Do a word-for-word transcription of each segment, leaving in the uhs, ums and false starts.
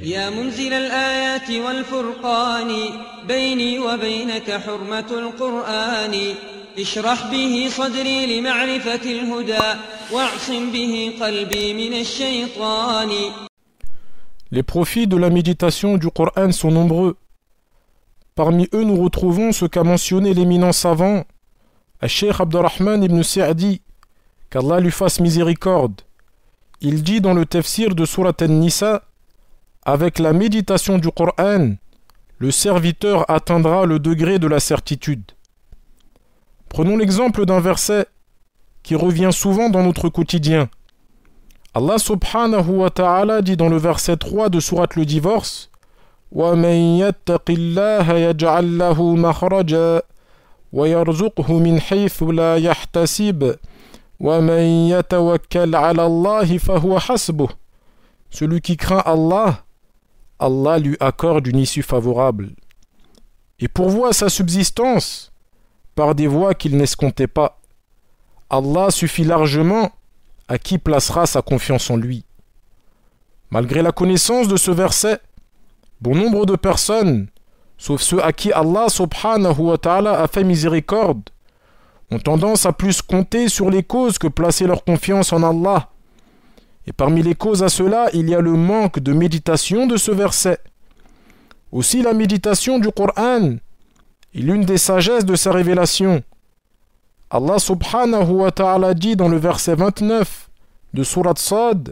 يا منزل الآيات والفرقان بيني وبينك حرمة القرآن اشرح به صدري لمعرفة الهدى واعصم به قلبي من الشيطان. Les profits de la méditation du Coran sont nombreux. Parmi eux, nous retrouvons ce qu'a mentionné l'éminent savant, Cheikh Abdurrahman ibn Sa'di, qu'Allah lui fasse miséricorde. Il dit dans le tafsir de Surat An-Nisa, avec la méditation du Coran, le serviteur atteindra le degré de la certitude. Prenons l'exemple d'un verset qui revient souvent dans notre quotidien. Allah subhanahu wa ta'ala dit dans le verset trois de Surat le Divorce, وَمَن يَتَّقِ اللَّهَ يَجْعَل لَّهُ مَخْرَجًا وَيَرْزُقْهُ مِنْ حَيْثُ لَا يَحْتَسِبُ وَمَن يَتَوَكَّلْ عَلَى اللَّهِ فَهُوَ حَسْبُهُ. Celui qui craint Allah, Allah lui accorde une issue favorable et pourvoit sa subsistance par des voies qu'il n'escomptait pas. Allah suffit largement à qui placera sa confiance en lui. Malgré la connaissance de ce verset, bon nombre de personnes, sauf ceux à qui Allah subhanahu wa ta'ala a fait miséricorde, ont tendance à plus compter sur les causes que placer leur confiance en Allah. Et parmi les causes à cela, il y a le manque de méditation de ce verset. Aussi la méditation du Coran est l'une des sagesses de sa révélation. Allah subhanahu wa ta'ala dit dans le verset vingt-neuf de Surat Sad,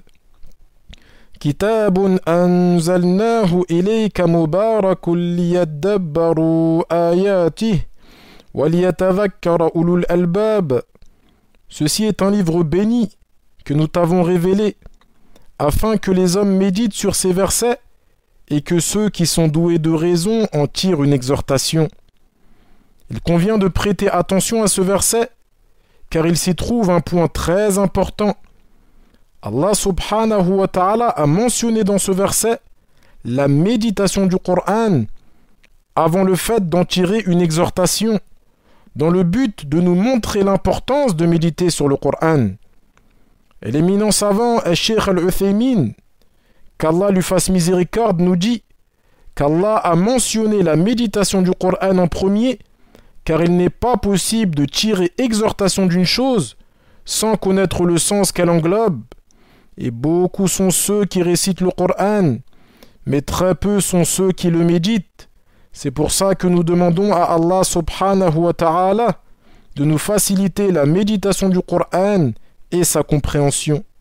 Kitabun anzalnahu ilayka mubarakun liyadabbaru ayatih wa liyatadhakkara ulul albab. Ceci est un livre béni que nous t'avons révélé, afin que les hommes méditent sur ces versets et que ceux qui sont doués de raison en tirent une exhortation. Il convient de prêter attention à ce verset, car il s'y trouve un point très important. Allah subhanahu wa ta'ala a mentionné dans ce verset la méditation du Coran avant le fait d'en tirer une exhortation, dans le but de nous montrer l'importance de méditer sur le Coran. Et l'éminent savant Cheikh Al-Uthaymin, qu'Allah lui fasse miséricorde, nous dit qu'Allah a mentionné la méditation du Coran en premier, car il n'est pas possible de tirer exhortation d'une chose sans connaître le sens qu'elle englobe. Et beaucoup sont ceux qui récitent le Coran, mais très peu sont ceux qui le méditent. C'est pour ça que nous demandons à Allah subhanahu wa ta'ala de nous faciliter la méditation du Coran et sa compréhension.